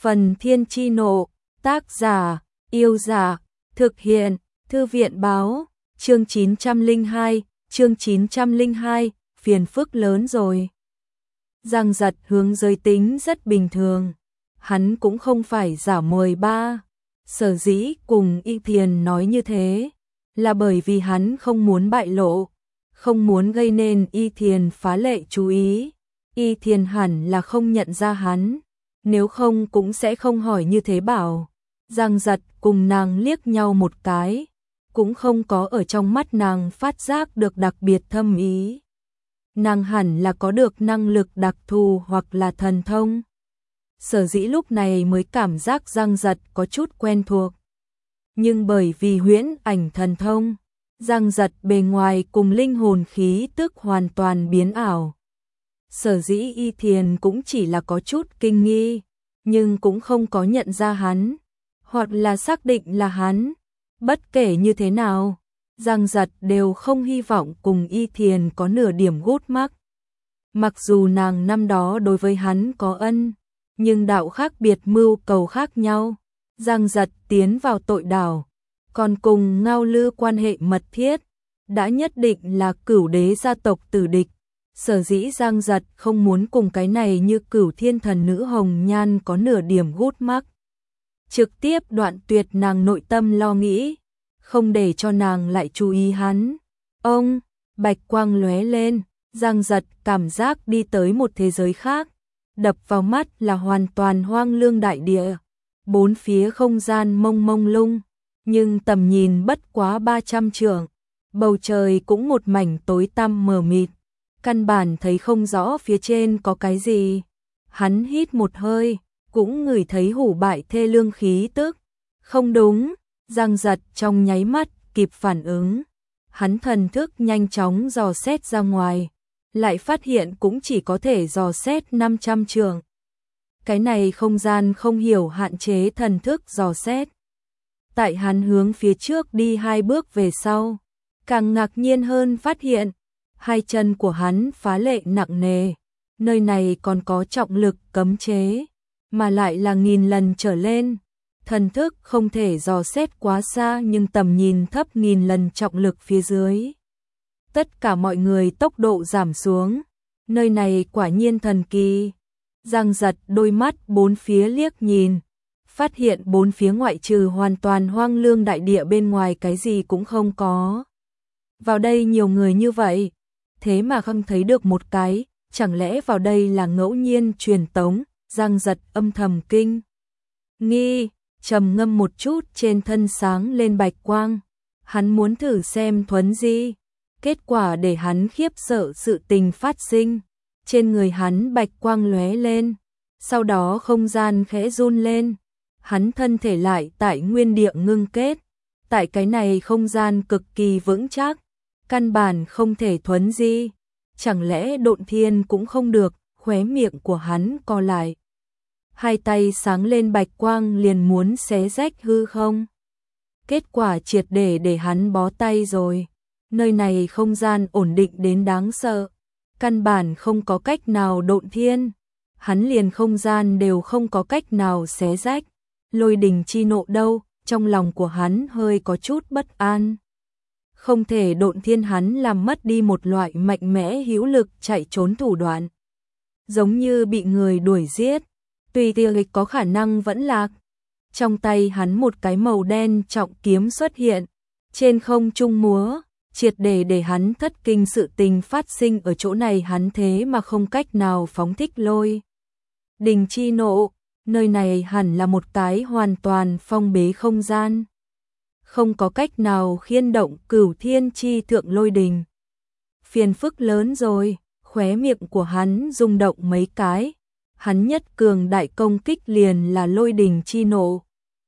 Phần Thiên Chi Nộ, tác giả, Yêu Giả, thực hiện, Thư viện Báo, chương 902, phiền phức lớn rồi. Giang Giật hướng giới tính rất bình thường, hắn cũng không phải giả 13, sở dĩ cùng Y Thiền nói như thế, là bởi vì hắn không muốn bại lộ, không muốn gây nên Y Thiền phá lệ chú ý. Y Thiền hẳn là không nhận ra hắn, nếu không cũng sẽ không hỏi như thế bảo. Giang Giật cùng nàng liếc nhau một cái, cũng không có ở trong mắt nàng phát giác được đặc biệt thâm ý. Nàng hẳn là có được năng lực đặc thù hoặc là thần thông. Sở dĩ lúc này mới cảm giác Giang Giật có chút quen thuộc. Nhưng bởi vì huyễn ảnh thần thông, Giang Giật bề ngoài cùng linh hồn khí tức hoàn toàn biến ảo. Sở dĩ Y Thiền cũng chỉ là có chút kinh nghi, nhưng cũng không có nhận ra hắn, hoặc là xác định là hắn. Bất kể như thế nào, Giang Giật đều không hy vọng cùng Y Thiền có nửa điểm gút mắc. Mặc dù nàng năm đó đối với hắn có ân, nhưng đạo khác biệt mưu cầu khác nhau. Giang Giật tiến vào tội đảo, còn cùng Ngao Lư quan hệ mật thiết, đã nhất định là Cửu Đế gia tộc tử địch. Sở dĩ Giang Giật không muốn cùng cái này như Cửu Thiên Thần Nữ Hồng Nhan có nửa điểm gút mắc. Trực tiếp đoạn tuyệt nàng nội tâm lo nghĩ, không để cho nàng lại chú ý hắn. Ông, bạch quang lóe lên, Giang Giật cảm giác đi tới một thế giới khác. Đập vào mắt là hoàn toàn hoang lương đại địa, bốn phía không gian mông mông lung, nhưng tầm nhìn bất quá 300 trượng, bầu trời cũng một mảnh tối tăm mờ mịt, căn bản thấy không rõ phía trên có cái gì. Hắn hít một hơi, cũng ngửi thấy hủ bại thê lương khí tức. Không đúng, Giang Giật trong nháy mắt kịp phản ứng, hắn thần thức nhanh chóng dò xét ra ngoài, lại phát hiện cũng chỉ có thể dò xét 500 trượng. Cái này không gian không hiểu hạn chế thần thức dò xét. Tại hắn hướng phía trước đi 2 bước về sau, càng ngạc nhiên hơn phát hiện, hai chân của hắn phá lệ nặng nề, nơi này còn có trọng lực cấm chế, mà lại là 1000 lần trở lên. Thần thức không thể dò xét quá xa nhưng tầm nhìn thấp 1000 lần trọng lực phía dưới. Tất cả mọi người tốc độ giảm xuống, nơi này quả nhiên thần kỳ. Giang Giật đôi mắt bốn phía liếc nhìn, phát hiện bốn phía ngoại trừ hoàn toàn hoang lương đại địa bên ngoài cái gì cũng không có. Vào đây nhiều người như vậy, thế mà không thấy được một cái, chẳng lẽ vào đây là ngẫu nhiên truyền tống? Giang Giật âm thầm kinh nghi, trầm ngâm một chút, trên thân sáng lên bạch quang. Hắn muốn thử xem thuấn di, kết quả để hắn khiếp sợ sự tình phát sinh. Trên người hắn bạch quang lóe lên, sau đó không gian khẽ run lên, hắn thân thể lại tại nguyên địa ngưng kết. Tại cái này không gian cực kỳ vững chắc, căn bản không thể thuấn di. Chẳng lẽ độn thiên cũng không được? Khóe miệng của hắn co lại, hai tay sáng lên bạch quang liền muốn xé rách hư không. Kết quả triệt để hắn bó tay rồi. Nơi này không gian ổn định đến đáng sợ, căn bản không có cách nào độn thiên. Hắn liền không gian đều không có cách nào xé rách. Lôi đình chi nộ đâu? Trong lòng của hắn hơi có chút bất an. Không thể độn thiên, hắn làm mất đi một loại mạnh mẽ hữu lực chạy trốn thủ đoạn. Giống như bị người đuổi giết, tùy tiệc có khả năng vẫn lạc. Trong tay hắn một cái màu đen trọng kiếm xuất hiện, trên không trung múa, triệt để hắn thất kinh. Sự tình phát sinh ở chỗ này hắn thế mà không cách nào phóng thích lôi đình chi nộ. Nơi này hẳn là một cái hoàn toàn phong bế không gian, không có cách nào khiên động Cửu Thiên chi thượng lôi đình. Phiền phức lớn rồi, khóe miệng của hắn rung động mấy cái. Hắn nhất cường đại công kích liền là lôi đình chi nộ.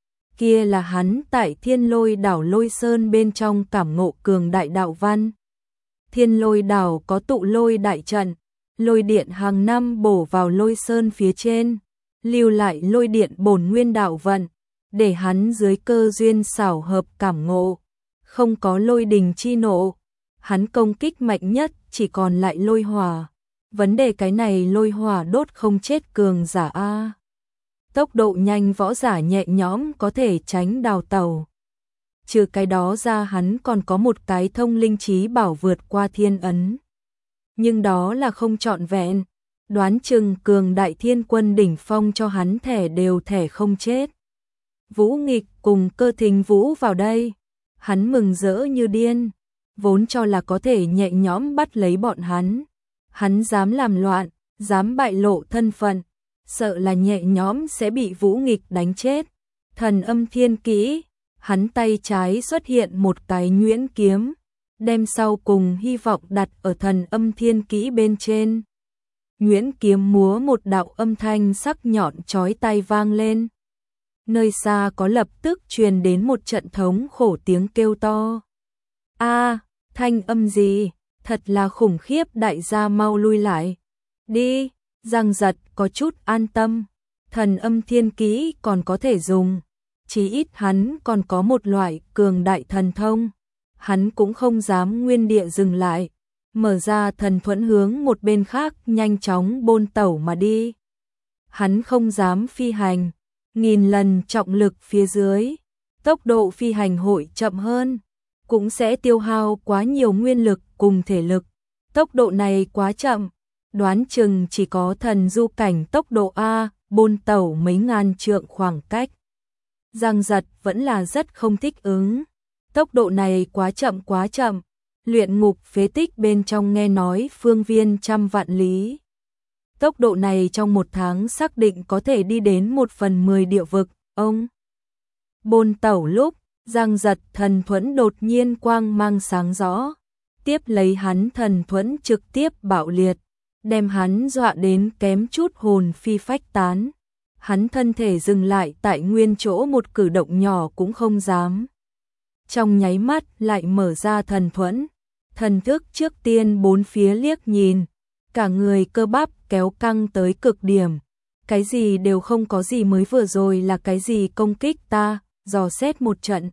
Kia là hắn tại Thiên Lôi đảo Lôi Sơn bên trong cảm ngộ cường đại đạo văn. Thiên Lôi đảo có tụ lôi đại trận, lôi điện hàng năm bổ vào Lôi Sơn phía trên, lưu lại lôi điện bổn nguyên đạo vận, để hắn dưới cơ duyên xảo hợp cảm ngộ. Không có lôi đình chi nộ, hắn công kích mạnh nhất chỉ còn lại lôi hỏa. Vấn đề cái này lôi hỏa đốt không chết cường giả a. tốc độ nhanh võ giả nhẹ nhõm có thể tránh đào tẩu. Trừ cái đó ra hắn còn có một cái thông linh trí bảo vượt qua thiên ấn. Nhưng đó là không trọn vẹn, đoán chừng cường đại thiên quân đỉnh phong cho hắn thẻ đều thẻ không chết. Vũ Nghịch cùng Cơ Thính Vũ vào đây, hắn mừng rỡ như điên, vốn cho là có thể nhẹ nhõm bắt lấy bọn hắn. Hắn dám làm loạn, dám bại lộ thân phận, sợ là nhẹ nhõm sẽ bị Vũ Nghịch đánh chết. Thần Âm Thiên Kỹ, hắn tay trái xuất hiện một cái nhuyễn kiếm, đem sau cùng hy vọng đặt ở Thần Âm Thiên Kỹ bên trên. Nhuyễn kiếm múa một đạo âm thanh sắc nhọn chói tai vang lên. Nơi xa có lập tức truyền đến một trận thống khổ tiếng kêu to. A, thanh âm gì? Thật là khủng khiếp, đại gia mau lui lại. Đi, Giang Giật có chút an tâm. Thần Âm Thiên Kỹ còn có thể dùng. Chí ít hắn còn có một loại cường đại thần thông. Hắn cũng không dám nguyên địa dừng lại. Mở ra thần thuẫn hướng một bên khác nhanh chóng bôn tẩu mà đi. Hắn không dám phi hành. Nghìn lần trọng lực phía dưới, tốc độ phi hành hội chậm hơn, cũng sẽ tiêu hao quá nhiều nguyên lực cùng thể lực. Tốc độ này quá chậm, đoán chừng chỉ có thần du cảnh tốc độ A, bôn tẩu mấy ngàn trượng khoảng cách. Giang Giật vẫn là rất không thích ứng. Tốc độ này quá chậm quá chậm. Luyện ngục phế tích bên trong nghe nói phương viên trăm vạn lý. Tốc độ này trong một tháng xác định có thể đi đến 1/10 địa vực. Ông bôn tẩu lúc, Giang Giật thần thuẫn đột nhiên quang mang sáng rõ. Tiếp lấy hắn thần thuẫn trực tiếp bạo liệt, đem hắn dọa đến kém chút hồn phi phách tán. Hắn thân thể dừng lại tại nguyên chỗ, một cử động nhỏ cũng không dám. Trong nháy mắt lại mở ra thần thuẫn, thần thức trước tiên bốn phía liếc nhìn, cả người cơ bắp kéo căng tới cực điểm. Cái gì đều không có, gì mới vừa rồi là cái gì công kích ta, dò xét một trận.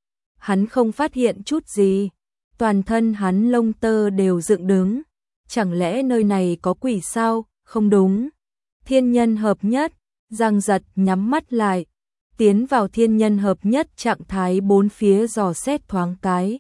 Hắn không phát hiện chút gì, toàn thân hắn lông tơ đều dựng đứng. Chẳng lẽ nơi này có quỷ sao? Không đúng. Thiên nhân hợp nhất, Giang Giật nhắm mắt lại, tiến vào thiên nhân hợp nhất trạng thái, bốn phía dò xét thoáng cái.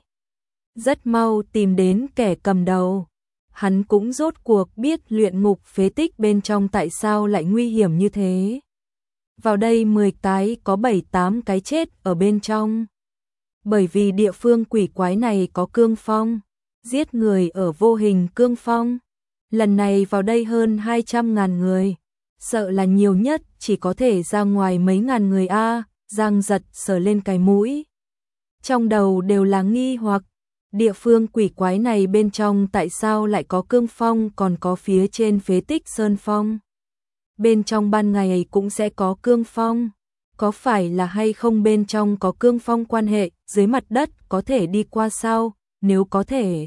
Rất mau tìm đến kẻ cầm đầu. Hắn cũng rốt cuộc biết luyện ngục phế tích bên trong tại sao lại nguy hiểm như thế. Vào đây 10 cái có 7-8 cái chết ở bên trong. Bởi vì địa phương quỷ quái này có cương phong, giết người ở vô hình cương phong. Lần này vào đây hơn 200.000 người, sợ là nhiều nhất chỉ có thể ra ngoài mấy ngàn người a. Giang Giật sờ lên cái mũi, trong đầu đều là nghi hoặc. Địa phương quỷ quái này bên trong tại sao lại có cương phong, còn có phía trên phế tích sơn phong. Bên trong ban ngày cũng sẽ có cương phong. Có phải là hay không bên trong có cương phong quan hệ, dưới mặt đất có thể đi qua sao? Nếu có thể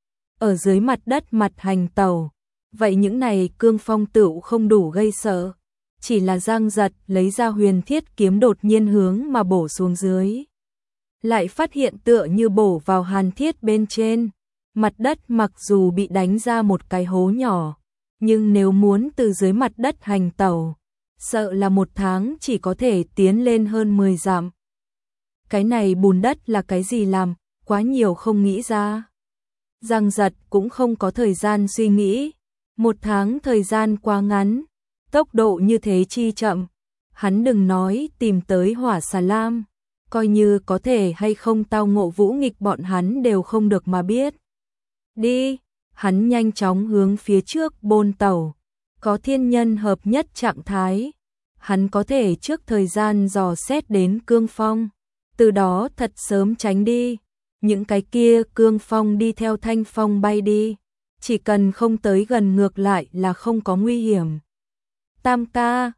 ở dưới mặt đất mặt hành tẩu, vậy những này cương phong tựu không đủ gây sợ. Chỉ là Giang Giật lấy ra huyền thiết kiếm đột nhiên hướng mà bổ xuống dưới. Lại phát hiện tựa như bổ vào hàn thiết bên trên. Mặt đất mặc dù bị đánh ra một cái hố nhỏ, nhưng nếu muốn từ dưới mặt đất hành tẩu, sợ là một tháng chỉ có thể tiến lên hơn 10 dặm. Cái này bùn đất là cái gì làm, quá nhiều không nghĩ ra. Giang Giật cũng không có thời gian suy nghĩ. Một tháng thời gian quá ngắn, tốc độ như thế chi chậm. Hắn đừng nói tìm tới hỏa xà lam, coi như có thể hay không tao ngộ Vũ Nghịch bọn hắn đều không được mà biết. Đi, hắn nhanh chóng hướng phía trước bôn tẩu. Có thiên nhân hợp nhất trạng thái, hắn có thể trước thời gian dò xét đến cương phong, từ đó thật sớm tránh đi. Những cái kia cương phong đi theo thanh phong bay đi, chỉ cần không tới gần ngược lại là không có nguy hiểm. Tam ca,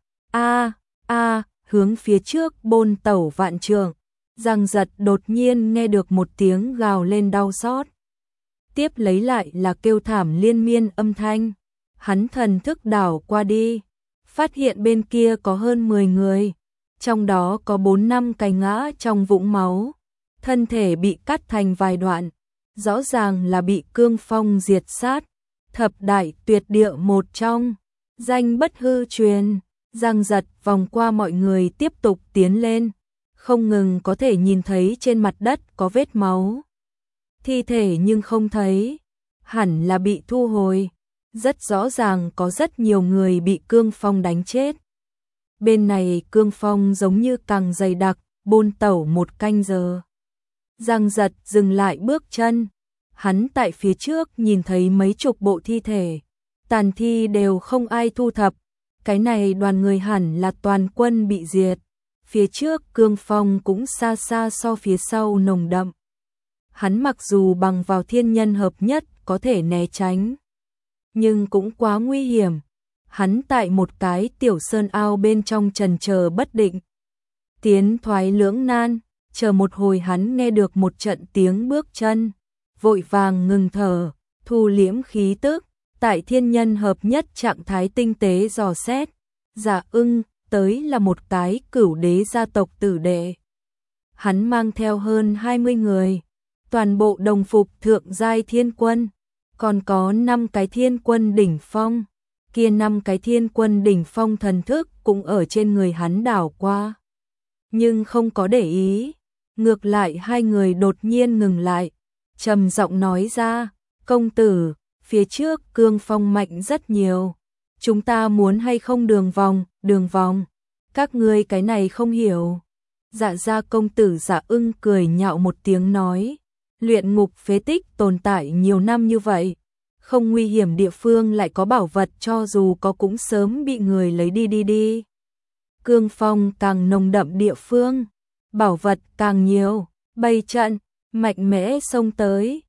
hướng phía trước bôn tẩu vạn trượng. Giang Giật đột nhiên nghe được một tiếng gào lên đau xót. Tiếp lấy lại là kêu thảm liên miên âm thanh. Hắn thần thức đảo qua đi, phát hiện bên kia có hơn 10 người, trong đó có 4-5 cái ngã trong vũng máu, thân thể bị cắt thành vài đoạn, rõ ràng là bị cương phong diệt sát. Thập đại tuyệt địa một trong, danh bất hư truyền. Giang Giật vòng qua mọi người tiếp tục tiến lên, không ngừng có thể nhìn thấy trên mặt đất có vết máu. Thi thể nhưng không thấy, hẳn là bị thu hồi. Rất rõ ràng có rất nhiều người bị cương phong đánh chết. Bên này cương phong giống như càng dày đặc, bôn tẩu một canh giờ. Giang Giật dừng lại bước chân. Hắn tại phía trước nhìn thấy mấy chục bộ thi thể. Tàn thi đều không ai thu thập. Cái này đoàn người hẳn là toàn quân bị diệt. Phía trước cương phong cũng xa xa so phía sau nồng đậm. Hắn mặc dù bằng vào thiên nhân hợp nhất có thể né tránh, nhưng cũng quá nguy hiểm. Hắn tại một cái tiểu sơn ao bên trong trần chờ bất định. Tiến thoái lưỡng nan, chờ một hồi hắn nghe được một trận tiếng bước chân. Vội vàng ngừng thở, thu liễm khí tức, tại thiên nhân hợp nhất trạng thái tinh tế dò xét. Dạ Ưng, tới là một cái cửu đế gia tộc tử đệ. Hắn mang theo hơn 20 người, toàn bộ đồng phục thượng giai thiên quân, còn có 5 cái thiên quân đỉnh phong. Kia 5 cái thiên quân đỉnh phong thần thức cũng ở trên người hắn đảo qua, nhưng không có để ý. Ngược lại hai người đột nhiên ngừng lại, trầm giọng nói ra, công tử, phía trước cương phong mạnh rất nhiều. Chúng ta muốn hay không đường vòng, các ngươi cái này không hiểu. Dạ gia công tử Dạ Ưng cười nhạo một tiếng nói, luyện ngục phế tích tồn tại nhiều năm như vậy, không nguy hiểm địa phương lại có bảo vật, cho dù có cũng sớm bị người lấy đi. Cương phong càng nồng đậm địa phương, bảo vật càng nhiều, bày trận, mạnh mẽ xông tới.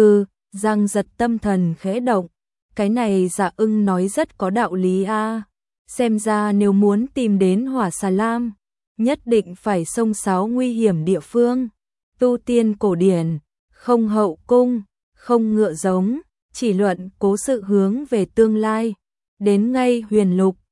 Giang Giật tâm thần khẽ động, cái này Dạ Ưng nói rất có đạo lý a. Xem ra nếu muốn tìm đến Hỏa Xà Lam, nhất định phải xông xáo nguy hiểm địa phương. Tu tiên cổ điển, không hậu cung, không ngựa giống, chỉ luận cố sự hướng về tương lai. Đến ngay huyền lục,